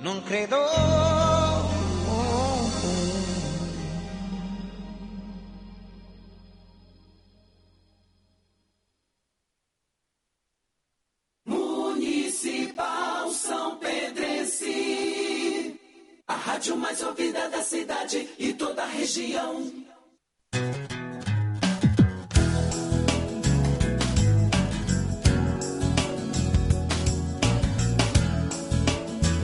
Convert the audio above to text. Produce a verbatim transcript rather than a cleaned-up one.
non credo. Municipal São Pedrense, a rádio mais ouvida da cidade e toda a região.